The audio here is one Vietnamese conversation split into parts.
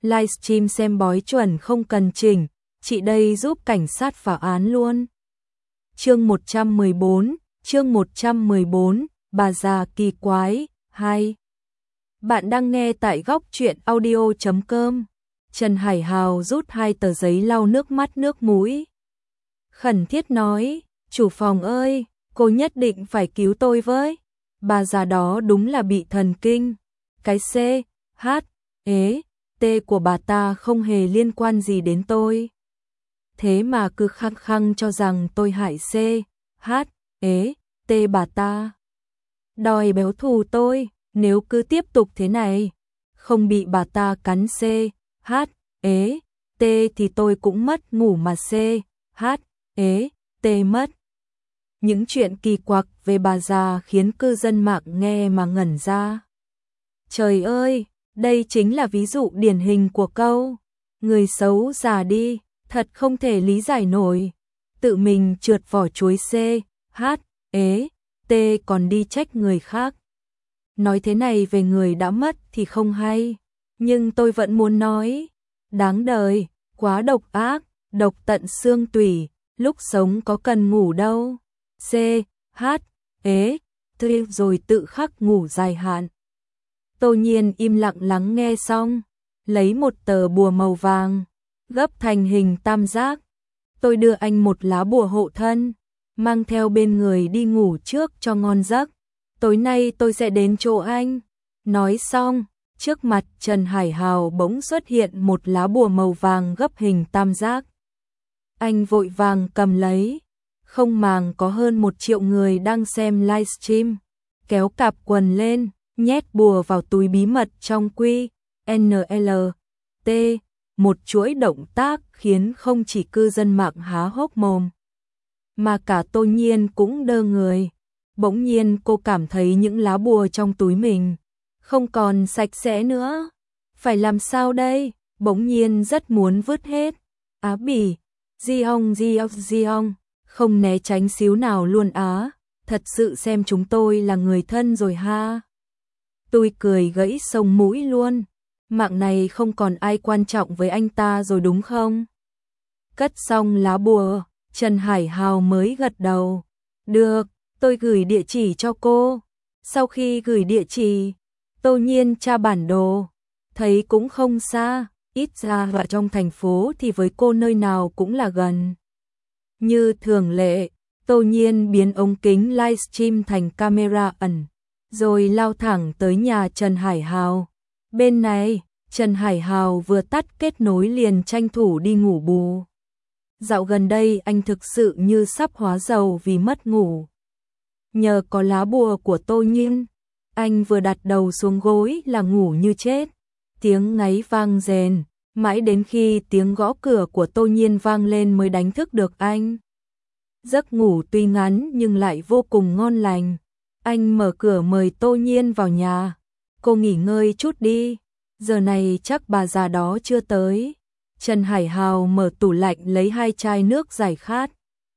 livestream xem bói chuẩn không cần chỉnh, chị đây giúp cảnh sát phá án luôn. Chương 114, bà già kỳ quái, 2. Bạn đang nghe tại góc truyện audio.com. Trần Hải Hào rút 2 tờ giấy lau nước mắt nước mũi. Khẩn thiết nói, chủ phòng ơi, cô nhất định phải cứu tôi với. Bà già đó đúng là bị thần kinh. Cái C, H, E, T của bà ta không hề liên quan gì đến tôi. Thế mà cứ khăng khăng cho rằng tôi hại C, H, E, T bà ta. Đòi béo thù tôi, nếu cứ tiếp tục thế này, không bị bà ta cắn C, H, E, T thì tôi cũng mất ngủ mà C, H, E, T mất. Những chuyện kỳ quặc về bà già khiến cư dân mạng nghe mà ngẩn ra. Trời ơi, đây chính là ví dụ điển hình của câu người xấu già đi, thật không thể lý giải nổi. Tự mình trượt vỏ chuối C, H, E, T còn đi trách người khác. Nói thế này về người đã mất thì không hay, nhưng tôi vẫn muốn nói. Đáng đời, quá độc ác, độc tận xương tủy, lúc sống có cần ngủ đâu. C, H, E, T rồi tự khắc ngủ dài hạn. Tô Nhiên im lặng lắng nghe xong, lấy một tờ bùa màu vàng, gấp thành hình tam giác. Tôi đưa anh một lá bùa hộ thân, mang theo bên người đi ngủ trước cho ngon giấc. Tối nay tôi sẽ đến chỗ anh. Nói xong, trước mặt Trần Hải Hào bỗng xuất hiện một lá bùa màu vàng gấp hình tam giác. Anh vội vàng cầm lấy, không màng có hơn 1 triệu người đang xem livestream, kéo cạp quần lên, nhét bùa vào túi bí mật trong quy, NL, T, một chuỗi động tác khiến không chỉ cư dân mạng há hốc mồm, mà cả Tô Nhiên cũng đơ người. Bỗng nhiên cô cảm thấy những lá bùa trong túi mình không còn sạch sẽ nữa. Phải làm sao đây? Bỗng nhiên rất muốn vứt hết. Á bỉ, di ông, không né tránh xíu nào luôn á. Thật sự xem chúng tôi là người thân rồi ha. Tôi cười gãy sống mũi luôn. Mạng này không còn ai quan trọng với anh ta rồi đúng không? Cất xong lá bùa, Trần Hải Hào mới gật đầu. Được, tôi gửi địa chỉ cho cô. Sau khi gửi địa chỉ, Tô Nhiên tra bản đồ, thấy cũng không xa, ít ra ở trong thành phố thì với cô nơi nào cũng là gần. Như thường lệ, Tô Nhiên biến ống kính livestream thành camera ẩn, rồi lao thẳng tới nhà Trần Hải Hào. Bên này, Trần Hải Hào vừa tắt kết nối liền tranh thủ đi ngủ bù. Dạo gần đây anh thực sự như sắp hóa rầu vì mất ngủ. Nhờ có lá bùa của Tô Nhiên, anh vừa đặt đầu xuống gối là ngủ như chết. Tiếng ngáy vang rền, mãi đến khi tiếng gõ cửa của Tô Nhiên vang lên mới đánh thức được anh. Giấc ngủ tuy ngắn nhưng lại vô cùng ngon lành. Anh mở cửa mời Tô Nhiên vào nhà. Cô nghỉ ngơi chút đi, giờ này chắc bà già đó chưa tới. Trần Hải Hào mở tủ lạnh lấy 2 chai nước giải khát.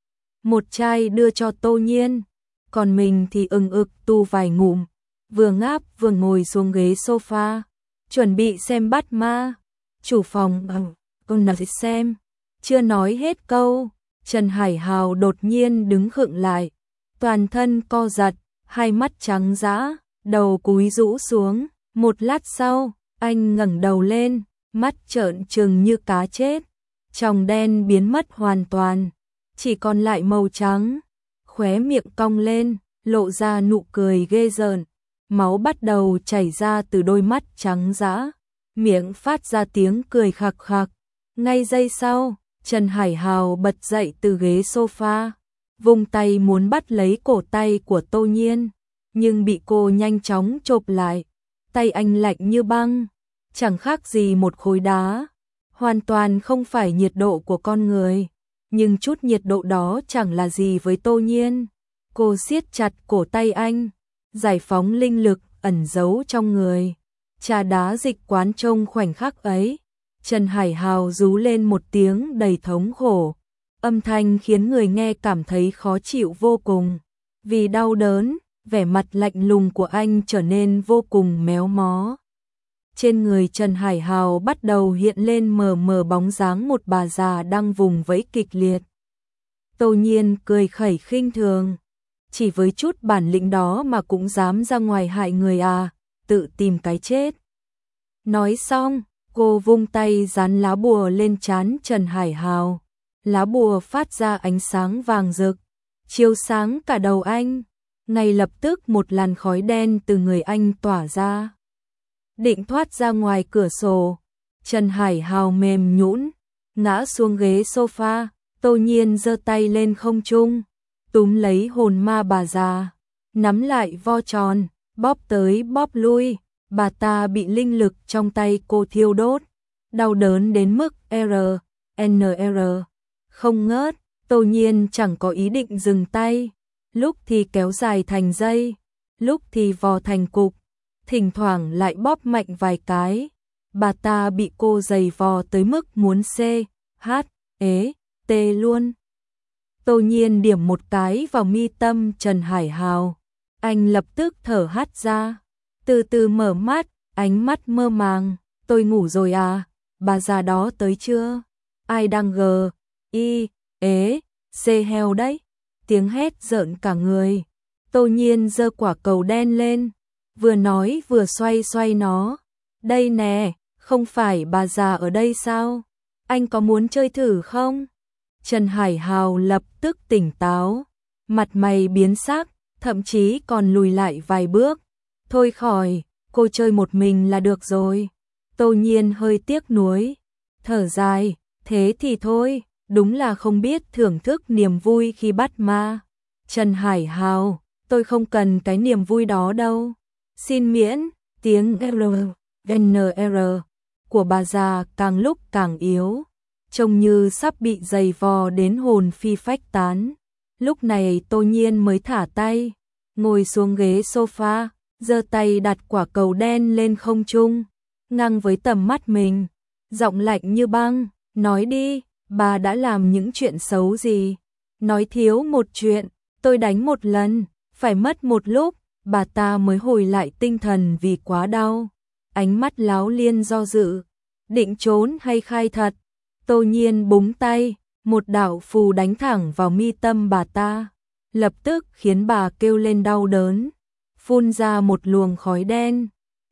Một chai đưa cho Tô Nhiên, còn mình thì ừng ực tu vài ngụm, vừa ngáp vừa ngồi xuống ghế sofa, chuẩn bị xem bắt ma. Chủ phòng, con nói xem. Chưa nói hết câu, Trần Hải Hào đột nhiên đứng khựng lại, toàn thân co giật, hai mắt trắng dã, đầu cúi rũ xuống. Một lát sau, anh ngẩng đầu lên, mắt trợn trừng như cá chết, tròng đen biến mất hoàn toàn, chỉ còn lại màu trắng. Khóe miệng cong lên, lộ ra nụ cười ghê rợn, máu bắt đầu chảy ra từ đôi mắt trắng dã, miệng phát ra tiếng cười khạc khạc. Ngay giây sau, Trần Hải Hào bật dậy từ ghế sofa, vung tay muốn bắt lấy cổ tay của Tô Nhiên, nhưng bị cô nhanh chóng chộp lại. Tay anh lạnh như băng, chẳng khác gì một khối đá, hoàn toàn không phải nhiệt độ của con người, nhưng chút nhiệt độ đó chẳng là gì với Tô Nhiên. Cô siết chặt cổ tay anh, giải phóng linh lực ẩn giấu trong người. Trà đá dịch quán trông khoảnh khắc ấy, Trần Hải Hào rú lên một tiếng đầy thống khổ, âm thanh khiến người nghe cảm thấy khó chịu vô cùng. Vì đau đớn, vẻ mặt lạnh lùng của anh trở nên vô cùng méo mó. Trên người Trần Hải Hào bắt đầu hiện lên mờ mờ bóng dáng một bà già đang vùng vẫy kịch liệt. Tô Nhiên cười khẩy khinh thường. Chỉ với chút bản lĩnh đó mà cũng dám ra ngoài hại người à, tự tìm cái chết. Nói xong, cô vung tay dán lá bùa lên trán Trần Hải Hào. Lá bùa phát ra ánh sáng vàng rực, chiếu sáng cả đầu anh. Ngay lập tức một làn khói đen từ người anh tỏa ra. Định thoát ra ngoài cửa sổ, Trần Hải Hào mềm nhũn, ngã xuống ghế sofa. Tô Nhiên giơ tay lên không trung, túm lấy hồn ma bà già, nắm lại vo tròn, bóp tới bóp lui. Bà ta bị linh lực trong tay cô thiêu đốt, đau đớn đến mức RNR không ngớt. Tô Nhiên chẳng có ý định dừng tay, lúc thì kéo dài thành dây, lúc thì vò thành cục, thỉnh thoảng lại bóp mạnh vài cái. Bà ta bị cô giày vò tới mức muốn CHT luôn. Tô Nhiên điểm một cái vào mi tâm Trần Hải Hào, anh lập tức thở hắt ra, từ từ mở mắt, ánh mắt mơ màng. Tôi ngủ rồi à, bà già đó tới chưa? Ai đang heo đấy? Tiếng hét rợn cả người. Tô Nhiên giơ quả cầu đen lên, vừa nói vừa xoay xoay nó. Đây nè, không phải bà già ở đây sao? Anh có muốn chơi thử không? Trần Hải Hào lập tức tỉnh táo, mặt mày biến sắc, thậm chí còn lùi lại vài bước. Thôi khỏi, cô chơi một mình là được rồi. Tô Nhiên hơi tiếc nuối, thở dài, thế thì thôi, đúng là không biết thưởng thức niềm vui khi bắt ma. Trần Hải Hào, tôi không cần cái niềm vui đó đâu. Xin miễn. Tiếng NR của bà già càng lúc càng yếu, trông như sắp bị giày vò đến hồn phi phách tán. Lúc này Tô Nhiên mới thả tay, ngồi xuống ghế sofa, giơ tay đặt quả cầu đen lên không trung, ngang với tầm mắt mình, giọng lạnh như băng, nói đi, bà đã làm những chuyện xấu gì? Nói thiếu một chuyện, tôi đánh một lần, phải mất một lúc, bà ta mới hồi lại tinh thần vì quá đau. Ánh mắt láo liên do dự, định trốn hay khai thật. Tô Nhiên búng tay, một đạo phù đánh thẳng vào mi tâm bà ta, lập tức khiến bà kêu lên đau đớn, phun ra một luồng khói đen.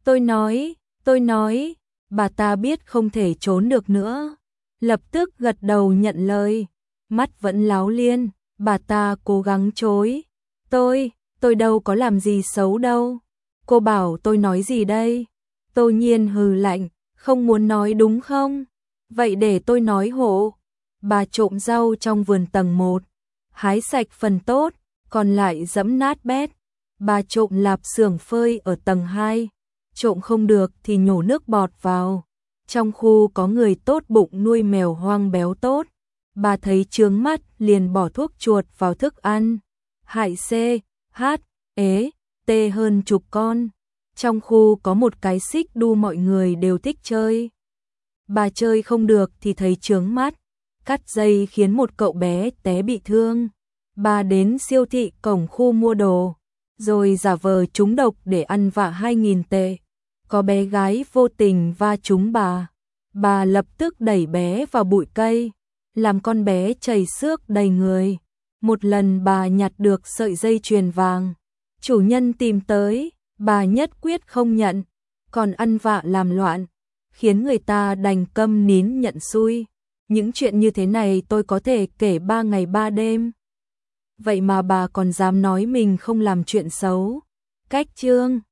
Tôi nói, bà ta biết không thể trốn được nữa, lập tức gật đầu nhận lời, mắt vẫn láo liên. Bà ta cố gắng chối, tôi đâu có làm gì xấu đâu. Cô bảo tôi nói gì đây? Tô Nhiên hừ lạnh, không muốn nói đúng không? Vậy để tôi nói hộ. Bà trộm rau trong vườn tầng 1, hái sạch phần tốt, còn lại dẫm nát bét. Bà trộm lạp xưởng phơi ở tầng 2, trộm không được thì nhổ nước bọt vào. Trong khu có người tốt bụng nuôi mèo hoang béo tốt, bà thấy chướng mắt liền bỏ thuốc chuột vào thức ăn, hại CHT hơn chục con. Trong khu có một cái xích đu mọi người đều thích chơi. Bà chơi không được thì thấy chướng mắt, cắt dây khiến một cậu bé té bị thương. Bà đến siêu thị cổng khu mua đồ, rồi giả vờ trúng độc để ăn vạ 2.000 tệ. Có bé gái vô tình va trúng bà lập tức đẩy bé vào bụi cây, làm con bé chảy xước đầy người. Một lần bà nhặt được sợi dây chuyền vàng, chủ nhân tìm tới, bà nhất quyết không nhận, còn ăn vạ làm loạn, khiến người ta đành câm nín nhận xui. Những chuyện như thế này tôi có thể kể 3 ngày 3 đêm. Vậy mà bà còn dám nói mình không làm chuyện xấu. Cách chương